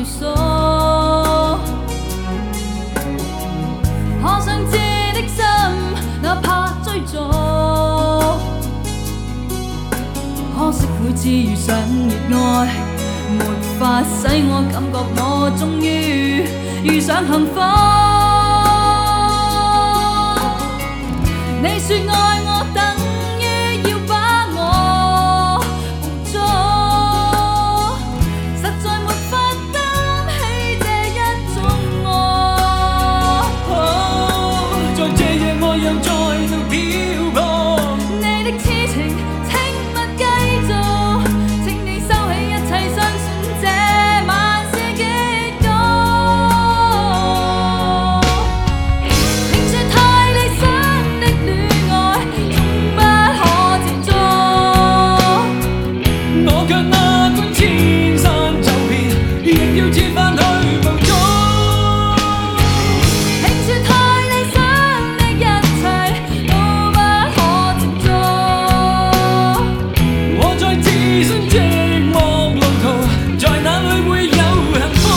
描述。可想知的心，哪怕追逐。可惜每次遇上熱愛，沒法使我感覺我終於遇上幸福。你說愛我等於要把我捕捉，實在沒法擔起這一種愛。 在這夜我又再度漂泊， 你的痴情請勿繼續，請你收起一切，相信這晚是結局。聽說太理想的戀愛總不可接觸， 我卻哪管千山走遍，亦要設法去捕捉。 聽說太理想的一切都不可接觸， 我在自信寂寞路途，在哪裏會有幸福？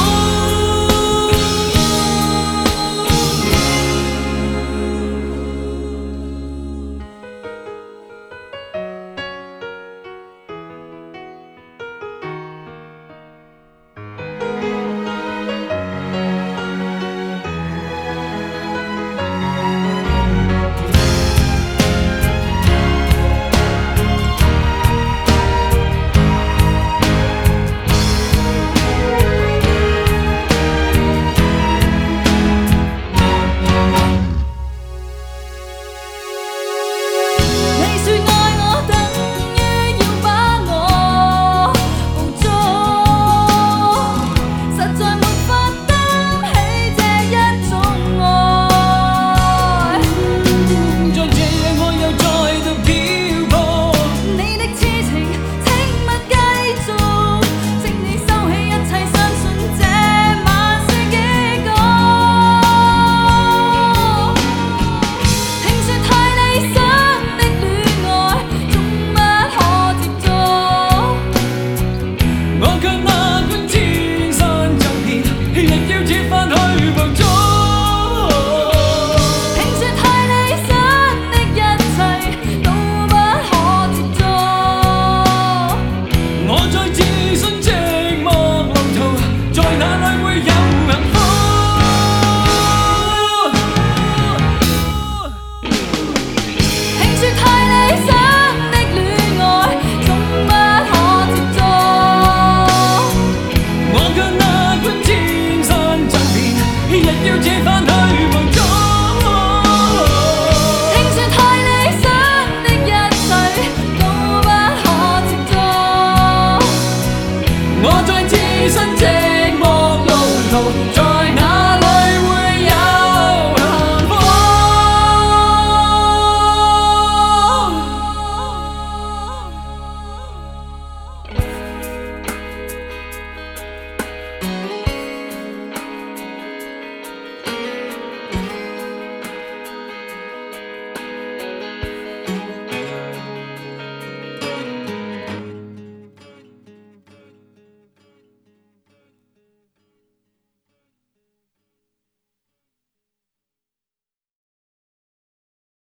你說愛我等於要把我捕捉，實在沒法擔起這一種愛。 在這夜我又再度漂泊， 你的痴情請勿繼續，請你收起一切，相信這晚是結局。聽說太理想的戀愛總不可接觸， 我卻哪管千山走遍，亦要設法去捕捉。 聽說太理想的一切都不可接觸， 我在自信寂寞路途，在哪裏